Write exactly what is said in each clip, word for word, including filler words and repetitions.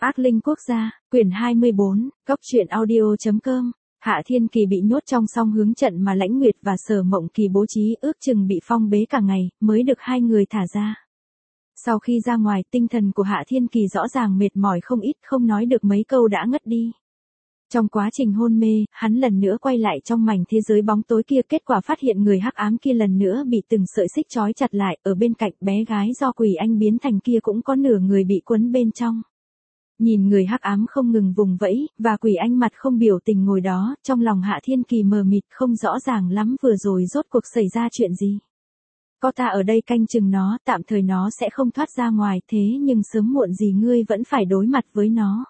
Ác linh quốc gia, quyển hai mươi bốn, Cốc truyện audio chấm com. Hạ Thiên Kỳ bị nhốt trong song hướng trận mà Lãnh Nguyệt và Sở Mộng Kỳ bố trí, ước chừng bị phong bế cả ngày, mới được hai người thả ra. Sau khi ra ngoài, tinh thần của Hạ Thiên Kỳ rõ ràng mệt mỏi không ít, không nói được mấy câu đã ngất đi. Trong quá trình hôn mê, hắn lần nữa quay lại trong mảnh thế giới bóng tối kia, kết quả phát hiện người hắc ám kia lần nữa bị từng sợi xích trói chặt lại, ở bên cạnh bé gái do Quỷ Anh biến thành kia cũng có nửa người bị quấn bên trong. Nhìn người hắc ám không ngừng vùng vẫy, và Quỷ Anh mặt không biểu tình ngồi đó, trong lòng Hạ Thiên Kỳ mờ mịt không rõ ràng lắm vừa rồi rốt cuộc xảy ra chuyện gì. Có ta ở đây canh chừng nó, tạm thời nó sẽ không thoát ra ngoài, thế nhưng sớm muộn gì ngươi vẫn phải đối mặt với nó.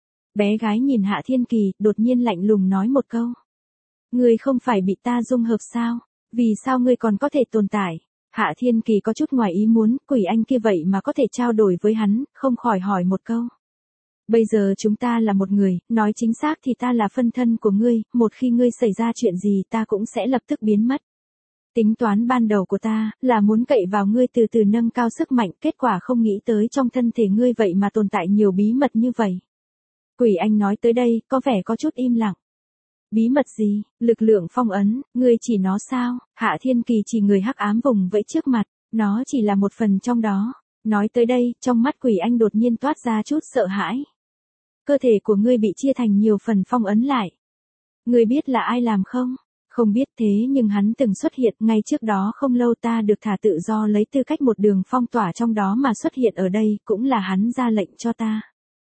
Bé gái nhìn Hạ Thiên Kỳ, đột nhiên lạnh lùng nói một câu. Ngươi không phải bị ta dung hợp sao? Vì sao ngươi còn có thể tồn tại? Hạ Thiên Kỳ có chút ngoài ý muốn, Quỷ Anh kia vậy mà có thể trao đổi với hắn, không khỏi hỏi một câu. Bây giờ chúng ta là một người, nói chính xác thì ta là phân thân của ngươi, một khi ngươi xảy ra chuyện gì ta cũng sẽ lập tức biến mất. Tính toán ban đầu của ta, là muốn cậy vào ngươi từ từ nâng cao sức mạnh, kết quả không nghĩ tới trong thân thể ngươi vậy mà tồn tại nhiều bí mật như vậy. Quỷ Anh nói tới đây, có vẻ có chút im lặng. Bí mật gì? Lực lượng phong ấn, ngươi chỉ nó sao? Hạ Thiên Kỳ chỉ người hắc ám vùng vẫy trước mặt, nó chỉ là một phần trong đó. Nói tới đây, trong mắt Quỷ Anh đột nhiên toát ra chút sợ hãi. Cơ thể của ngươi bị chia thành nhiều phần phong ấn lại. Ngươi biết là ai làm không? Không biết, thế nhưng hắn từng xuất hiện, ngay trước đó không lâu ta được thả tự do lấy tư cách một đường phong tỏa trong đó mà xuất hiện ở đây, cũng là hắn ra lệnh cho ta.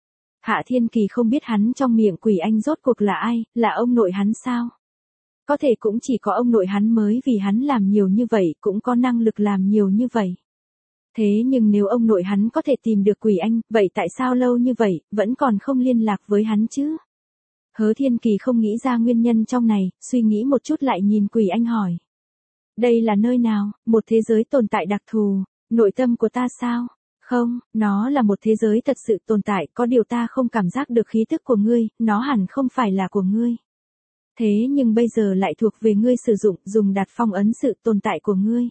Hạ Thiên Kỳ không biết hắn trong miệng Quỷ Anh rốt cuộc là ai, là ông nội hắn sao? Có thể cũng chỉ có ông nội hắn mới, vì hắn làm nhiều như vậy, cũng có năng lực làm nhiều như vậy. Thế nhưng nếu ông nội hắn có thể tìm được Quỷ Anh, vậy tại sao lâu như vậy, vẫn còn không liên lạc với hắn chứ? Hứa Thiên Kỳ không nghĩ ra nguyên nhân trong này, suy nghĩ một chút lại nhìn Quỷ Anh hỏi. Đây là nơi nào, một thế giới tồn tại đặc thù, nội tâm của ta sao? Không, nó là một thế giới thật sự tồn tại, có điều ta không cảm giác được khí tức của ngươi, nó hẳn không phải là của ngươi. Thế nhưng bây giờ lại thuộc về ngươi sử dụng, dùng đặt phong ấn sự tồn tại của ngươi.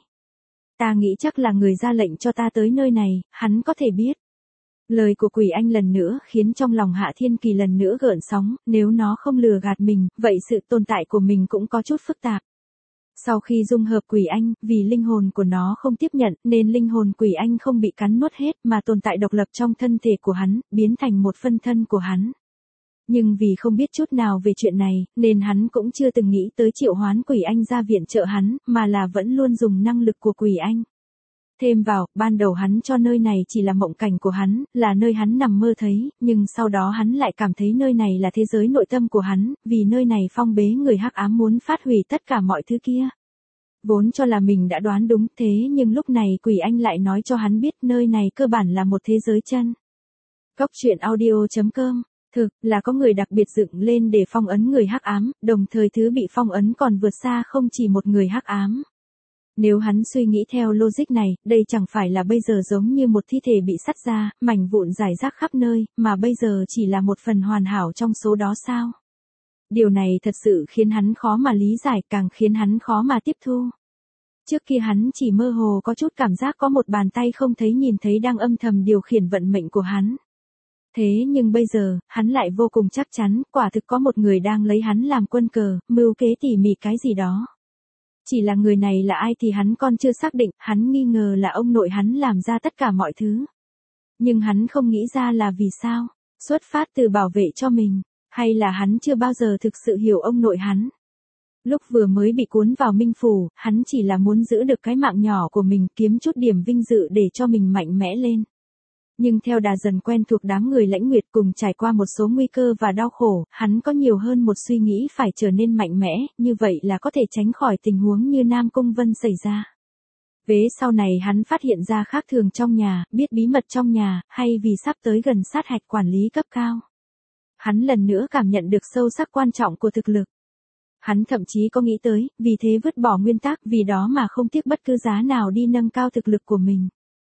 Ta nghĩ chắc là người ra lệnh cho ta tới nơi này, hắn có thể biết. Lời của Quỷ Anh lần nữa khiến trong lòng Hạ Thiên Kỳ lần nữa gợn sóng, nếu nó không lừa gạt mình, vậy sự tồn tại của mình cũng có chút phức tạp. Sau khi dung hợp Quỷ Anh, vì linh hồn của nó không tiếp nhận, nên linh hồn Quỷ Anh không bị cắn nuốt hết, mà tồn tại độc lập trong thân thể của hắn, biến thành một phân thân của hắn. Nhưng vì không biết chút nào về chuyện này, nên hắn cũng chưa từng nghĩ tới triệu hoán Quỷ Anh ra viện trợ hắn, mà là vẫn luôn dùng năng lực của Quỷ Anh. Thêm vào, ban đầu hắn cho nơi này chỉ là mộng cảnh của hắn, là nơi hắn nằm mơ thấy, nhưng sau đó hắn lại cảm thấy nơi này là thế giới nội tâm của hắn, vì nơi này phong bế người hắc ám muốn phát hủy tất cả mọi thứ kia. Vốn cho là mình đã đoán đúng, thế nhưng lúc này Quỷ Anh lại nói cho hắn biết nơi này cơ bản là một thế giới chân. Cốc truyện audio chấm com. Thực là có người đặc biệt dựng lên để phong ấn người hắc ám, đồng thời thứ bị phong ấn còn vượt xa không chỉ một người hắc ám. Nếu hắn suy nghĩ theo logic này, đây chẳng phải là bây giờ giống như một thi thể bị sắt ra, mảnh vụn rải rác khắp nơi, mà bây giờ chỉ là một phần hoàn hảo trong số đó sao? Điều này thật sự khiến hắn khó mà lý giải, càng khiến hắn khó mà tiếp thu. Trước kia hắn chỉ mơ hồ có chút cảm giác có một bàn tay không thấy nhìn thấy đang âm thầm điều khiển vận mệnh của hắn. Thế nhưng bây giờ, hắn lại vô cùng chắc chắn, quả thực có một người đang lấy hắn làm quân cờ, mưu kế tỉ mỉ cái gì đó. Chỉ là người này là ai thì hắn còn chưa xác định, hắn nghi ngờ là ông nội hắn làm ra tất cả mọi thứ. Nhưng hắn không nghĩ ra là vì sao, xuất phát từ bảo vệ cho mình, hay là hắn chưa bao giờ thực sự hiểu ông nội hắn. Lúc vừa mới bị cuốn vào minh phủ, hắn chỉ là muốn giữ được cái mạng nhỏ của mình, kiếm chút điểm vinh dự để cho mình mạnh mẽ lên. Nhưng theo đà dần quen thuộc đám người Lãnh Nguyệt cùng trải qua một số nguy cơ và đau khổ, hắn có nhiều hơn một suy nghĩ phải trở nên mạnh mẽ, như vậy là có thể tránh khỏi tình huống như Nam Cung Vân xảy ra. Vế sau này hắn phát hiện ra khác thường trong nhà, biết bí mật trong nhà, hay vì sắp tới gần sát hạch quản lý cấp cao. Hắn lần nữa cảm nhận được sâu sắc quan trọng của thực lực. Hắn thậm chí có nghĩ tới, vì thế vứt bỏ nguyên tắc, vì đó mà không tiếc bất cứ giá nào đi nâng cao thực lực của mình.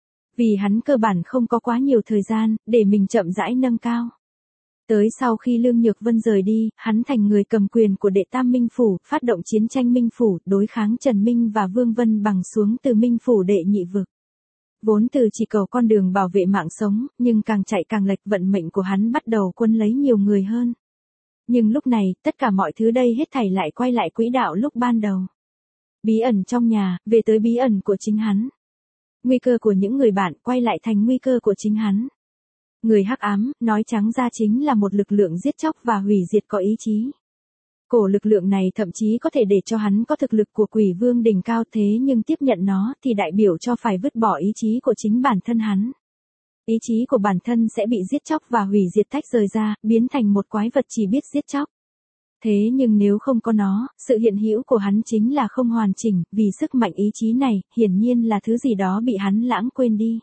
Vì hắn cơ bản không có quá nhiều thời gian, để mình chậm rãi nâng cao. Tới sau khi Lương Nhược Vân rời đi, hắn thành người cầm quyền của đệ tam Minh Phủ, phát động chiến tranh Minh Phủ, đối kháng Trần Minh và Vương Vân Bằng xuống từ Minh Phủ đệ nhị vực. Vốn từ chỉ cầu con đường bảo vệ mạng sống, nhưng càng chạy càng lệch, vận mệnh của hắn bắt đầu quân lấy nhiều người hơn. Nhưng lúc này, tất cả mọi thứ đây hết thảy lại quay lại quỹ đạo lúc ban đầu. Bí ẩn trong nhà, về tới bí ẩn của chính hắn. Nguy cơ của những người bạn quay lại thành nguy cơ của chính hắn. Người hắc ám, nói trắng ra chính là một lực lượng giết chóc và hủy diệt có ý chí. Cổ lực lượng này thậm chí có thể để cho hắn có thực lực của quỷ vương đỉnh cao, thế nhưng tiếp nhận nó thì đại biểu cho phải vứt bỏ ý chí của chính bản thân hắn. Ý chí của bản thân sẽ bị giết chóc và hủy diệt tách rời ra, biến thành một quái vật chỉ biết giết chóc. Thế nhưng nếu không có nó, sự hiện hữu của hắn chính là không hoàn chỉnh, vì sức mạnh ý chí này, hiển nhiên là thứ gì đó bị hắn lãng quên đi.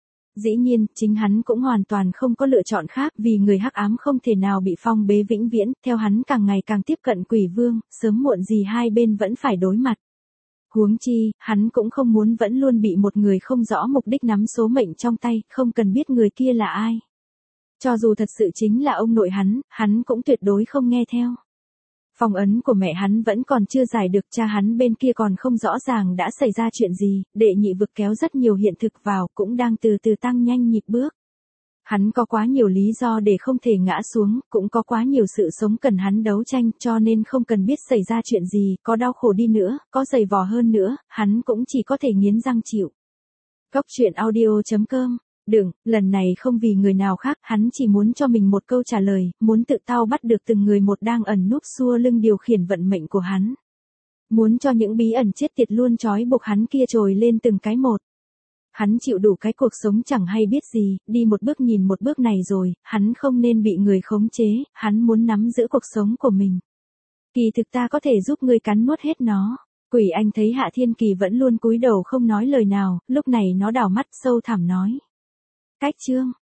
Dĩ nhiên, chính hắn cũng hoàn toàn không có lựa chọn khác, vì người hắc ám không thể nào bị phong bế vĩnh viễn, theo hắn càng ngày càng tiếp cận quỷ vương, sớm muộn gì hai bên vẫn phải đối mặt. Huống chi, hắn cũng không muốn vẫn luôn bị một người không rõ mục đích nắm số mệnh trong tay, không cần biết người kia là ai. Cho dù thật sự chính là ông nội hắn, hắn cũng tuyệt đối không nghe theo. Phong ấn của mẹ hắn vẫn còn chưa giải được, cha hắn bên kia còn không rõ ràng đã xảy ra chuyện gì, đệ nhị vực kéo rất nhiều hiện thực vào, cũng đang từ từ tăng nhanh nhịp bước. Hắn có quá nhiều lý do để không thể ngã xuống, cũng có quá nhiều sự sống cần hắn đấu tranh, cho nên không cần biết xảy ra chuyện gì, có đau khổ đi nữa, có dày vò hơn nữa, hắn cũng chỉ có thể nghiến răng chịu. Góc truyện audio chấm com. Đừng, lần này không vì người nào khác, hắn chỉ muốn cho mình một câu trả lời, muốn tự tao bắt được từng người một đang ẩn núp xua lưng điều khiển vận mệnh của hắn. Muốn cho những bí ẩn chết tiệt luôn trói buộc hắn kia trồi lên từng cái một. Hắn chịu đủ cái cuộc sống chẳng hay biết gì, đi một bước nhìn một bước này rồi, hắn không nên bị người khống chế, hắn muốn nắm giữ cuộc sống của mình. Kỳ thực ta có thể giúp ngươi cắn nuốt hết nó. Quỷ Anh thấy Hạ Thiên Kỳ vẫn luôn cúi đầu không nói lời nào, lúc này nó đảo mắt sâu thẳm nói. Cách chương